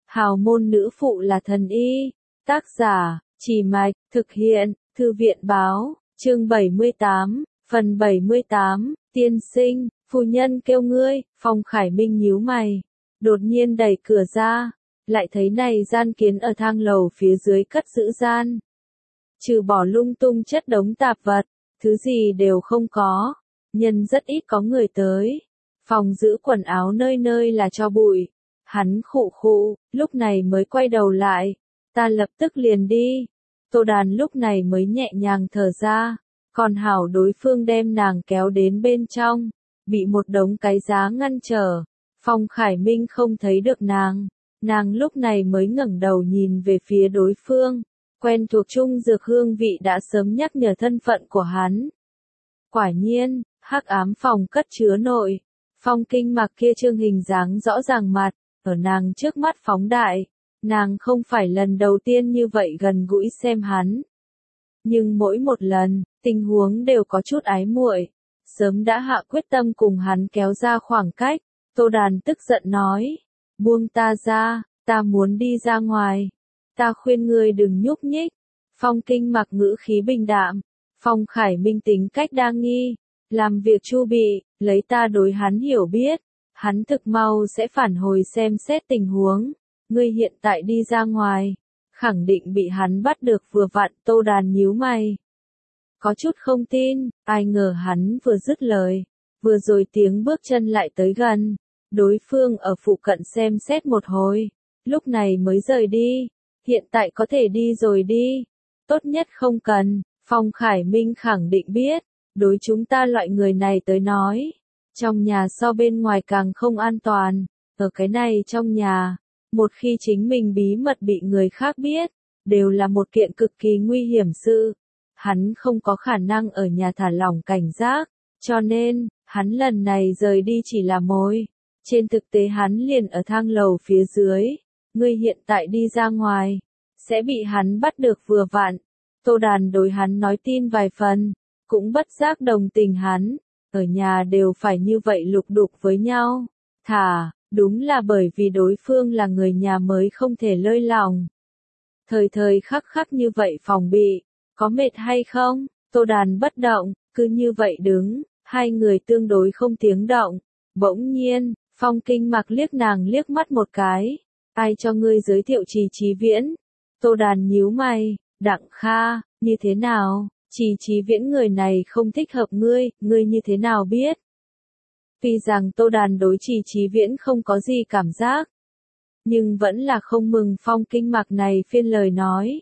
Hào môn nữ phụ là thần y. Tác giả, Trì Mạch, thực hiện, Thư viện báo, chương 78, phần 78, tiên sinh, phu nhân kêu ngươi. Phong Khải Minh nhíu mày, đột nhiên đẩy cửa ra, lại thấy này gian kiến ở thang lầu phía dưới cất giữ gian. Trừ bỏ lung tung chất đống tạp vật, thứ gì đều không có, nhân rất ít có người tới. Phòng giữ quần áo nơi nơi là tro bụi. Hắn khụ khụ, lúc này mới quay đầu lại. Ta lập tức liền đi. Tô Đàn lúc này mới nhẹ nhàng thở ra. Còn hảo đối phương đem nàng kéo đến bên trong. Bị một đống cái giá ngăn trở. Phong Khải Minh không thấy được nàng. Nàng lúc này mới ngẩng đầu nhìn về phía đối phương. Quen thuộc trung dược hương vị đã sớm nhắc nhở thân phận của hắn. Quả nhiên, hắc ám phòng cất chứa nội. Phong Kinh Mặc kia trương hình dáng rõ ràng mặt, ở nàng trước mắt phóng đại. Nàng không phải lần đầu tiên như vậy gần gũi xem hắn. Nhưng mỗi một lần, tình huống đều có chút ái muội. Sớm đã hạ quyết tâm cùng hắn kéo ra khoảng cách. Tô Đàn tức giận nói. Buông ta ra, ta muốn đi ra ngoài. Ta khuyên ngươi đừng nhúc nhích. Phong Kinh Mặc ngữ khí bình đạm. Phong Khải Minh tính cách đa nghi. Làm việc chu bị, lấy ta đối hắn hiểu biết. Hắn thực mau sẽ phản hồi xem xét tình huống. Ngươi hiện tại đi ra ngoài. Khẳng định bị hắn bắt được vừa vặn. Tô Đàn nhíu mày. Có chút không tin, ai ngờ hắn vừa dứt lời. Vừa rồi tiếng bước chân lại tới gần. Đối phương ở phụ cận xem xét một hồi. Lúc này mới rời đi. Hiện tại có thể đi rồi đi. Tốt nhất không cần. Phong Khải Minh khẳng định biết. Đối chúng ta loại người này tới nói. Trong nhà so bên ngoài càng không an toàn. Ở cái này trong nhà. Một khi chính mình bí mật bị người khác biết. Đều là một kiện cực kỳ nguy hiểm sự. Hắn không có khả năng ở nhà thả lỏng cảnh giác. Cho nên, hắn lần này rời đi chỉ là mồi. Trên thực tế hắn liền ở thang lầu phía dưới. Ngươi hiện tại đi ra ngoài. Sẽ bị hắn bắt được vừa vặn. Tô Đàn đối hắn nói tin vài phần. Cũng bất giác đồng tình hắn. Ở nhà đều phải như vậy lục đục với nhau. Thả, đúng là bởi vì đối phương là người nhà mới không thể lơi lòng. Thời thời khắc khắc như vậy phòng bị. Có mệt hay không? Tô Đàn bất động, cứ như vậy đứng. Hai người tương đối không tiếng động. Bỗng nhiên, Phong Kinh Mặc liếc nàng liếc mắt một cái. Ai cho ngươi giới thiệu Trì Chí Viễn? Tô Đàn nhíu mày. Đặng Kha, như thế nào? Trì Chí Viễn người này không thích hợp ngươi như thế nào biết? Tuy rằng Tô Đàn đối Trì Chí Viễn không có gì cảm giác. Nhưng vẫn là không mừng Phong Kinh Mặc này phiên lời nói.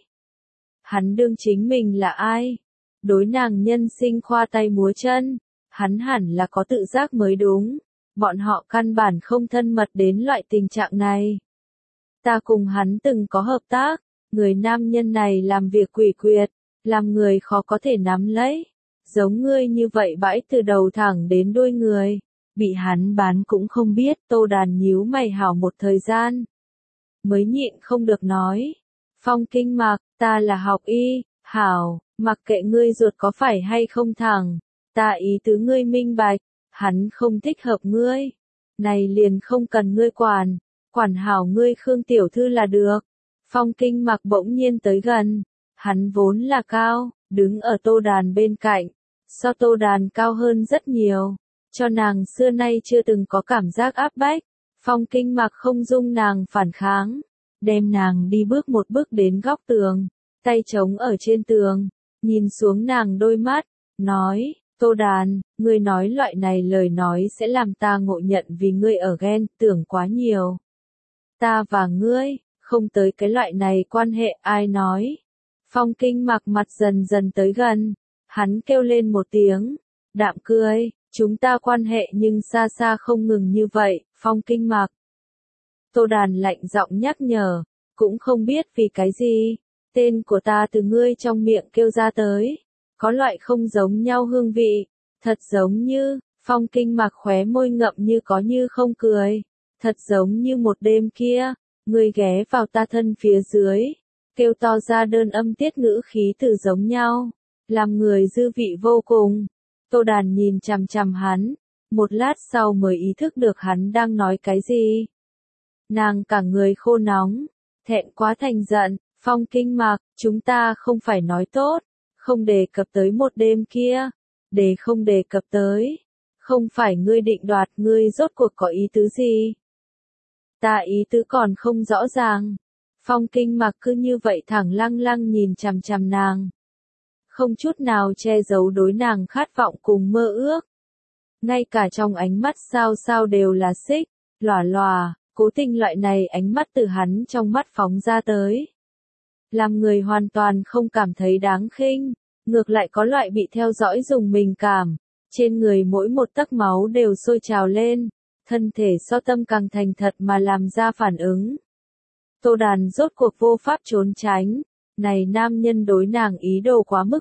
Hắn đương chính mình là ai? Đối nàng nhân sinh khoa tay múa chân. Hắn hẳn là có tự giác mới đúng. Bọn họ căn bản không thân mật đến loại tình trạng này. Ta cùng hắn từng có hợp tác. Người nam nhân này làm việc quỷ quyệt. Làm người khó có thể nắm lấy. Giống ngươi như vậy bãi từ đầu thẳng đến đuôi người. Bị hắn bán cũng không biết. Tô Đàn nhíu mày hảo một thời gian. Mới nhịn không được nói. Phong Kinh Mặc, ta là học y. Hảo, mặc kệ ngươi ruột có phải hay không thẳng. Ta ý tứ ngươi minh bạch. Hắn không thích hợp ngươi. Này liền không cần ngươi quản. Quản hảo ngươi Khương tiểu thư là được. Phong Kinh Mặc bỗng nhiên tới gần. Hắn vốn là cao, đứng ở Tô Đàn bên cạnh. So Tô Đàn cao hơn rất nhiều. Cho nàng xưa nay chưa từng có cảm giác áp bách. Phong Kinh Mặc không dung nàng phản kháng. Đem nàng đi bước một bước đến góc tường. Tay trống ở trên tường. Nhìn xuống nàng đôi mắt. Nói, Tô Đàn, ngươi nói loại này lời nói sẽ làm ta ngộ nhận vì ngươi ở ghen tưởng quá nhiều. Ta và ngươi, không tới cái loại này quan hệ ai nói. Phong Kinh Mặc mặt dần dần tới gần. Hắn kêu lên một tiếng. Đạm cười, chúng ta quan hệ nhưng xa xa không ngừng như vậy, Phong Kinh Mặc. Tô Đàn lạnh giọng nhắc nhở. Cũng không biết vì cái gì. Tên của ta từ ngươi trong miệng kêu ra tới. Có loại không giống nhau hương vị. Thật giống như, Phong Kinh Mặc khóe môi ngậm như có như không cười. Thật giống như một đêm kia. Ngươi ghé vào ta thân phía dưới. Kêu to ra đơn âm tiết ngữ khí từ giống nhau. Làm người dư vị vô cùng. Tô Đàn nhìn chằm chằm hắn. Một lát sau mới ý thức được hắn đang nói cái gì. Nàng cả người khô nóng, thẹn quá thành giận, Phong Kinh Mạc, chúng ta không phải nói tốt, không đề cập tới một đêm kia, để không đề cập tới. Không phải ngươi định đoạt, ngươi rốt cuộc có ý tứ gì? Ta ý tứ còn không rõ ràng. Phong Kinh Mạc cứ như vậy thẳng lăng lăng nhìn chằm chằm nàng. Không chút nào che giấu đối nàng khát vọng cùng mơ ước. Ngay cả trong ánh mắt sao sao đều là xích, lòa lòa, cố tình loại này ánh mắt từ hắn trong mắt phóng ra tới. Làm người hoàn toàn không cảm thấy đáng khinh, ngược lại có loại bị theo dõi dùng mình cảm. Trên người mỗi một tấc máu đều sôi trào lên, thân thể so tâm càng thành thật mà làm ra phản ứng. Tô Đàn rốt cuộc vô pháp trốn tránh, này nam nhân đối nàng ý đồ quá mức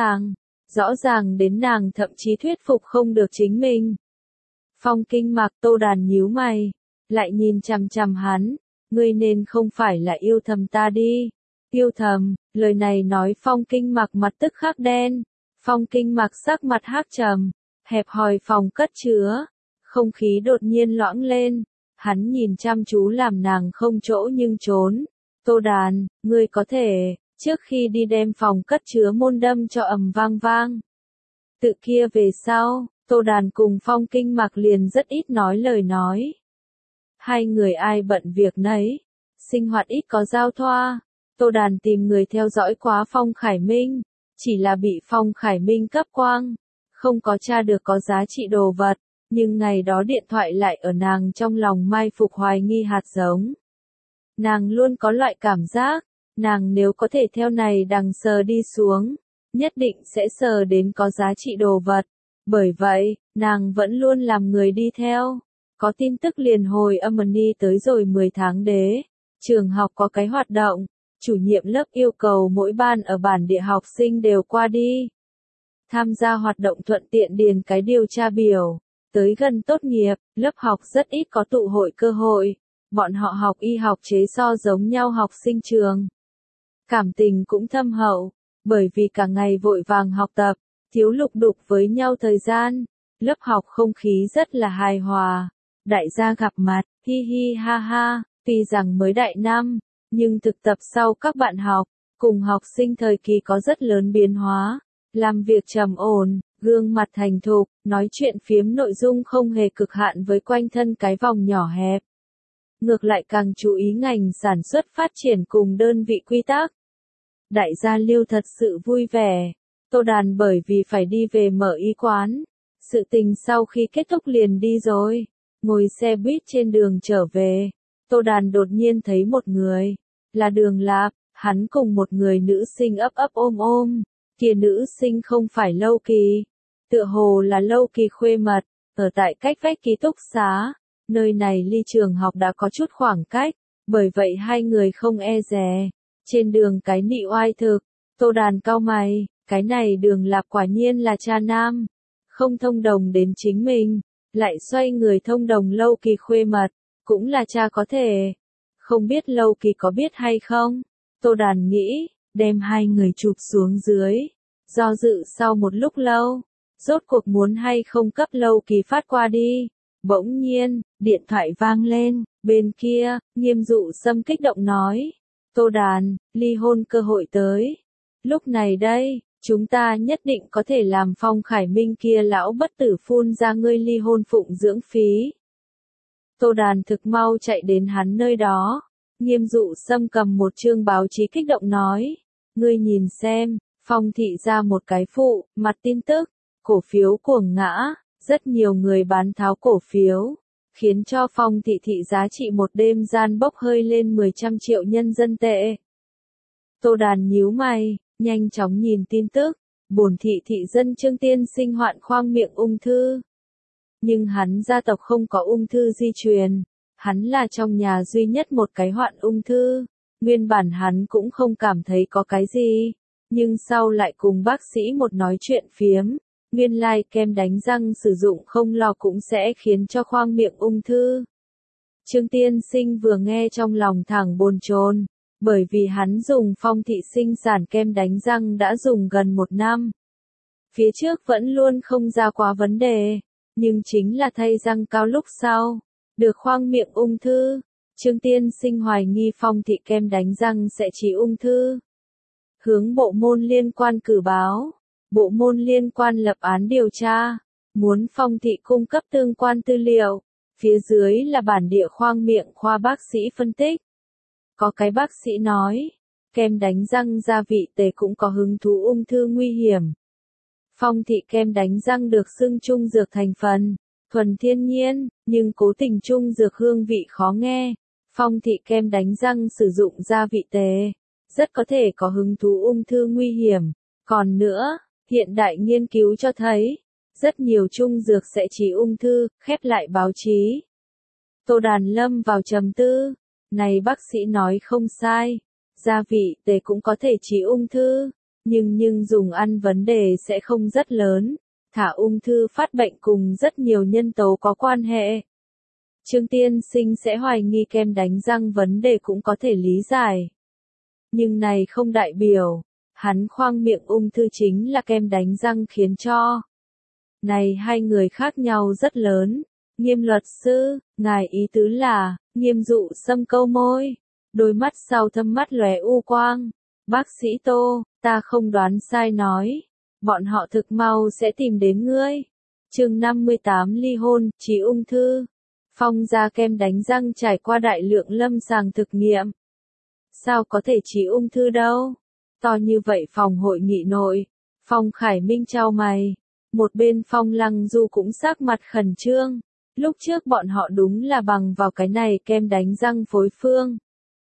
rõ ràng đến nàng thậm chí thuyết phục không được chính mình. Phong Kinh Mạc, Tô Đàn nhíu mày, lại nhìn chằm chằm hắn, ngươi nên không phải là yêu thầm ta đi. Yêu thầm, lời này nói Phong Kinh Mạc mặt tức khắc đen. Phong Kinh Mạc sắc mặt hắc trầm, hẹp hòi phòng cất chứa, không khí đột nhiên loãng lên, hắn nhìn chăm chú làm nàng không chỗ nhưng trốn. Tô Đàn, ngươi có thể, trước khi đi đem phòng cất chứa môn đâm cho ầm vang vang. Tự kia về sau, Tô Đàn cùng Phong Kinh Mạc liền rất ít nói lời nói. Hai người ai bận việc nấy, sinh hoạt ít có giao thoa. Tô Đàn tìm người theo dõi quá Phong Khải Minh, chỉ là bị Phong Khải Minh cấp quang, không có tra được có giá trị đồ vật, nhưng ngày đó điện thoại lại ở nàng trong lòng mai phục hoài nghi hạt giống. Nàng luôn có loại cảm giác, nàng nếu có thể theo này đằng sờ đi xuống, nhất định sẽ sờ đến có giá trị đồ vật. Bởi vậy, nàng vẫn luôn làm người đi theo. Có tin tức liền hồi âm đi tới rồi 10 tháng đế. Trường học có cái hoạt động, chủ nhiệm lớp yêu cầu mỗi ban ở bản địa học sinh đều qua đi. Tham gia hoạt động thuận tiện điền cái điều tra biểu. Tới gần tốt nghiệp, lớp học rất ít có tụ hội cơ hội. Bọn họ học y học chế so giống nhau học sinh trường. Cảm tình cũng thâm hậu, bởi vì cả ngày vội vàng học tập, thiếu lục đục với nhau thời gian. Lớp học không khí rất là hài hòa. Đại gia gặp mặt, hi hi ha ha, tuy rằng mới đại năm, nhưng thực tập sau các bạn học, cùng học sinh thời kỳ có rất lớn biến hóa. Làm việc trầm ổn, gương mặt thành thục, nói chuyện phiếm nội dung không hề cực hạn với quanh thân cái vòng nhỏ hẹp. Ngược lại càng chú ý ngành sản xuất phát triển cùng đơn vị quy tắc. Đại gia Lưu thật sự vui vẻ. Tô Đàn bởi vì phải đi về mở y quán. Sự tình sau khi kết thúc liền đi rồi. Ngồi xe buýt trên đường trở về. Tô Đàn đột nhiên thấy một người. Là Đường Lạp, hắn cùng một người nữ sinh ấp ấp ôm ôm. Kia nữ sinh không phải Lâu Kỳ. Tựa hồ là Lâu Kỳ khuê mật. Ở tại cách vách ký túc xá. Nơi này ly trường học đã có chút khoảng cách. Bởi vậy hai người không e dè. Trên đường cái nị oai thực. Tô Đàn cau mày. Cái này Đường Lạp quả nhiên là cha nam. Không thông đồng đến chính mình. Lại xoay người thông đồng Lâu Kỳ khuê mật. Cũng là cha có thể. Không biết Lâu Kỳ có biết hay không? Tô Đàn nghĩ, đem hai người chụp xuống dưới. Do dự sau một lúc lâu. Rốt cuộc muốn hay không cấp Lâu Kỳ phát qua đi. Bỗng nhiên, điện thoại vang lên. Bên kia, Nghiêm Dụ Sâm kích động nói. Tô Đàn, ly hôn cơ hội tới. Lúc này đây, chúng ta nhất định có thể làm Phong Khải Minh kia lão bất tử phun ra ngươi ly hôn phụng dưỡng phí. Tô Đàn thực mau chạy đến hắn nơi đó. Nghiêm Dụ Sâm cầm một chương báo chí kích động nói. Ngươi nhìn xem, Phong thị ra một cái phụ, mặt tin tức, cổ phiếu cuồng ngã, rất nhiều người bán tháo cổ phiếu, khiến cho Phong thị thị giá trị một đêm gian bốc hơi lên 100 triệu nhân dân tệ. Tô Đàn nhíu mày, nhanh chóng nhìn tin tức, bổn thị thị dân Trương tiên sinh hoạn khoang miệng ung thư. Nhưng hắn gia tộc không có ung thư di truyền, hắn là trong nhà duy nhất một cái hoạn ung thư, nguyên bản hắn cũng không cảm thấy có cái gì, nhưng sau lại cùng bác sĩ một nói chuyện phiếm, nguyên lai kem đánh răng sử dụng không lò cũng sẽ khiến cho khoang miệng ung thư. Trương tiên sinh vừa nghe trong lòng thẳng bồn chồn, bởi vì hắn dùng Phong thị sinh sản kem đánh răng đã dùng gần 1 năm. Phía trước vẫn luôn không ra quá vấn đề, nhưng chính là thay răng cao lúc sau, được khoang miệng ung thư. Trương tiên sinh hoài nghi Phong thị kem đánh răng sẽ trị ung thư. Hướng bộ môn liên quan cử báo. Bộ môn liên quan lập án điều tra. Muốn Phong thị cung cấp tương quan tư liệu. Phía dưới là bản địa khoang miệng khoa bác sĩ phân tích. Có cái bác sĩ nói, kem đánh răng gia vị tề cũng có hứng thú ung thư nguy hiểm. Phong thị kem đánh răng được xưng trung dược thành phần, thuần thiên nhiên, nhưng cố tình trung dược hương vị khó nghe. Phong thị kem đánh răng sử dụng gia vị tề, rất có thể có hứng thú ung thư nguy hiểm. Còn nữa, hiện đại nghiên cứu cho thấy, rất nhiều trung dược sẽ trị ung thư, khép lại báo chí. Tô Đàn lâm vào trầm tư, này bác sĩ nói không sai, gia vị tề cũng có thể trị ung thư, nhưng dùng ăn vấn đề sẽ không rất lớn, thả ung thư phát bệnh cùng rất nhiều nhân tố có quan hệ. Trương tiên sinh sẽ hoài nghi kem đánh răng vấn đề cũng có thể lý giải. Nhưng này không đại biểu, hắn khoang miệng ung thư chính là kem đánh răng khiến cho. Này hai người khác nhau rất lớn. Nghiêm luật sư, ngài ý tứ là, Nghiêm dụ sâm câu môi, đôi mắt sau thâm mắt lóe u quang. Bác sĩ Tô, ta không đoán sai nói, bọn họ thực mau sẽ tìm đến ngươi. Chương 58 ly hôn, trị ung thư. Phong gia kem đánh răng trải qua đại lượng lâm sàng thực nghiệm. Sao có thể trị ung thư đâu? To như vậy phòng hội nghị nội, Phong Khải Minh chau mày, một bên Phong Lăng Du cũng sắc mặt khẩn trương. Lúc trước bọn họ đúng là bằng vào cái này kem đánh răng phối phương.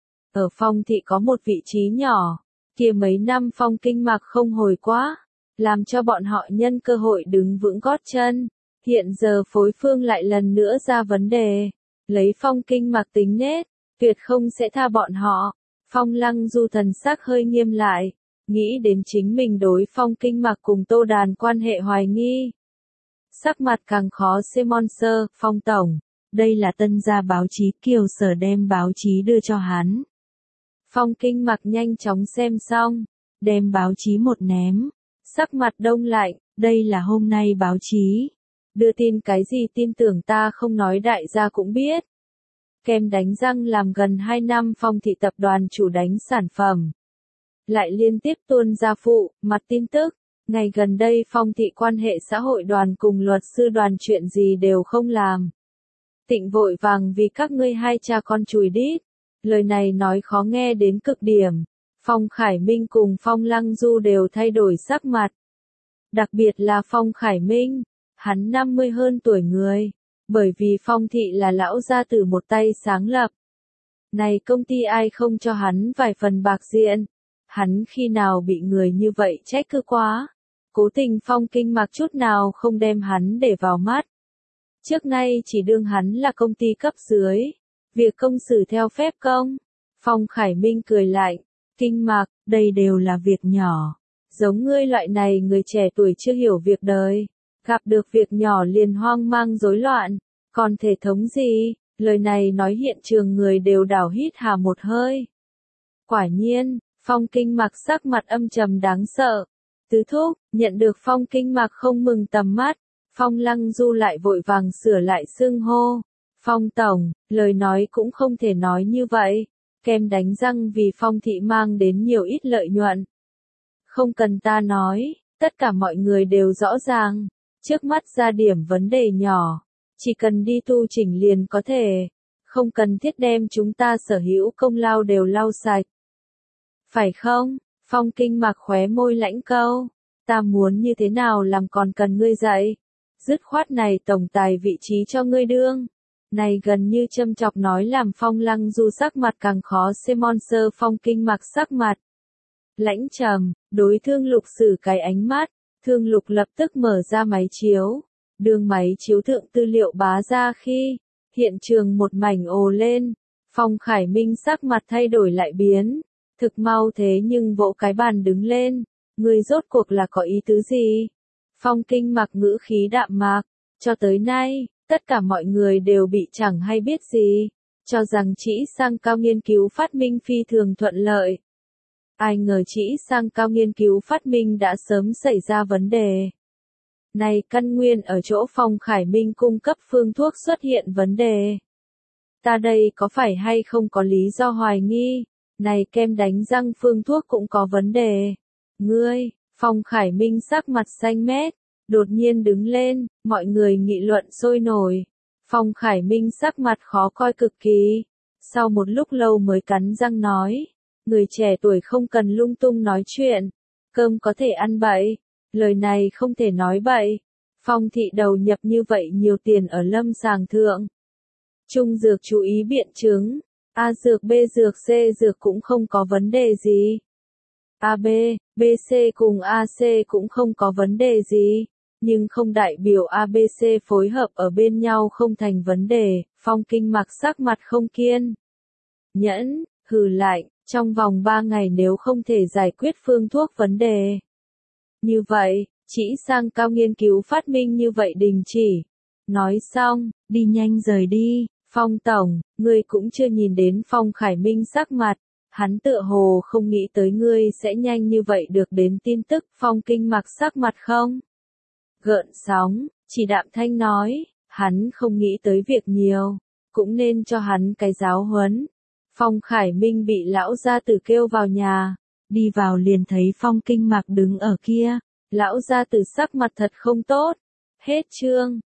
Ở Phong thị có một vị trí nhỏ, kia mấy năm Phong kinh mạc không hồi quá, làm cho bọn họ nhân cơ hội đứng vững gót chân. Hiện giờ phối phương lại lần nữa ra vấn đề, lấy Phong kinh mạc tính nết, tuyệt không sẽ tha bọn họ. Phong Lăng Du thần sắc hơi nghiêm lại, nghĩ đến chính mình đối Phong kinh mạc cùng Tô Đàn quan hệ hoài nghi. Sắc mặt càng khó sponsor, Phong tổng, đây là tân gia báo chí Kiều Sở đem báo chí đưa cho hắn. Phong kinh mạc nhanh chóng xem xong, đem báo chí một ném, sắc mặt đông lạnh, đây là hôm nay báo chí. Đưa tin cái gì tin tưởng ta không nói đại gia cũng biết. Kem đánh răng làm gần 2 năm Phong thị tập đoàn chủ đánh sản phẩm. Lại liên tiếp tuôn ra phụ, mặt tin tức. Ngày gần đây Phong thị quan hệ xã hội đoàn cùng luật sư đoàn chuyện gì đều không làm. Tịnh vội vàng vì các ngươi hai cha con chùi đít. Lời này nói khó nghe đến cực điểm. Phong Khải Minh cùng Phong Lăng Du đều thay đổi sắc mặt. Đặc biệt là Phong Khải Minh, hắn 50 hơn tuổi người. Bởi vì Phong thị là lão gia tử một tay sáng lập. Này công ty ai không cho hắn vài phần bạc diện. Hắn khi nào bị người như vậy trách cứ quá. Cố tình Phong kinh mạc chút nào không đem hắn để vào mắt. Trước nay chỉ đương hắn là công ty cấp dưới. Việc công xử theo phép công. Phong Khải Minh cười lạnh. Kinh mạc, đây đều là việc nhỏ. Giống ngươi loại này người trẻ tuổi chưa hiểu việc đời. Gặp được việc nhỏ liền hoang mang rối loạn. Còn thể thống gì? Lời này nói hiện trường người đều đảo hít hà một hơi. Quả nhiên, Phong kinh mạc sắc mặt âm trầm đáng sợ. Tứ thúc, nhận được Phong kinh mạc không mừng tầm mắt, Phong Lăng Du lại vội vàng sửa lại xưng hô. Phong tổng, lời nói cũng không thể nói như vậy, kem đánh răng vì Phong thị mang đến nhiều ít lợi nhuận. Không cần ta nói, tất cả mọi người đều rõ ràng, trước mắt ra điểm vấn đề nhỏ, chỉ cần đi tu chỉnh liền có thể, không cần thiết đem chúng ta sở hữu công lao đều lau sạch. Phải không? Phong kinh mạc khóe môi lãnh câu, ta muốn như thế nào làm còn cần ngươi dạy. Dứt khoát này tổng tài vị trí cho ngươi đương. Này gần như châm chọc nói làm Phong Lăng Du sắc mặt càng khó sponsor Phong kinh mạc sắc mặt. Lãnh trầm, đối Thương Lục xử cái ánh mắt, Thương Lục lập tức mở ra máy chiếu. Đường máy chiếu thượng tư liệu bá ra khi, hiện trường một mảnh ồ lên. Phong Khải Minh sắc mặt thay đổi lại biến. Thực mau thế nhưng vỗ cái bàn đứng lên, người rốt cuộc là có ý tứ gì? Phong kinh mạc ngữ khí đạm mạc, cho tới nay, tất cả mọi người đều bị chẳng hay biết gì, cho rằng chỉ sang cao nghiên cứu phát minh phi thường thuận lợi. Ai ngờ chỉ sang cao nghiên cứu phát minh đã sớm xảy ra vấn đề. Này căn nguyên ở chỗ Phong Khải Minh cung cấp phương thuốc xuất hiện vấn đề. Ta đây có phải hay không có lý do hoài nghi, này kem đánh răng phương thuốc cũng có vấn đề. Ngươi, Phong Khải Minh sắc mặt xanh mét, đột nhiên đứng lên, mọi người nghị luận sôi nổi. Phong Khải Minh sắc mặt khó coi cực kỳ, sau một lúc lâu mới cắn răng nói, người trẻ tuổi không cần lung tung nói chuyện, cơm có thể ăn bậy, lời này không thể nói bậy. Phong thị đầu nhập như vậy nhiều tiền ở lâm sàng thượng. Trung dược chú ý biện chứng, A dược B dược C dược cũng không có vấn đề gì. AB, BC cùng AC cũng không có vấn đề gì, nhưng không đại biểu ABC phối hợp ở bên nhau không thành vấn đề. Phong Kinh Mặc sắc mặt không kiên nhẫn, hừ lạnh, trong vòng 3 ngày nếu không thể giải quyết phương thuốc vấn đề. Như vậy, chỉ sang cao nghiên cứu phát minh như vậy đình chỉ. Nói xong, đi nhanh rời đi. Phong tổng, ngươi cũng chưa nhìn đến Phong Khải Minh sắc mặt, hắn tựa hồ không nghĩ tới ngươi sẽ nhanh như vậy được đến tin tức. Phong Kinh Mặc sắc mặt không gợn sóng, chỉ đạm thanh nói, hắn không nghĩ tới việc nhiều, cũng nên cho hắn cái giáo huấn. Phong Khải Minh bị lão gia tử kêu vào nhà, đi vào liền thấy Phong Kinh Mặc đứng ở kia, lão gia tử sắc mặt thật không tốt. Hết chương.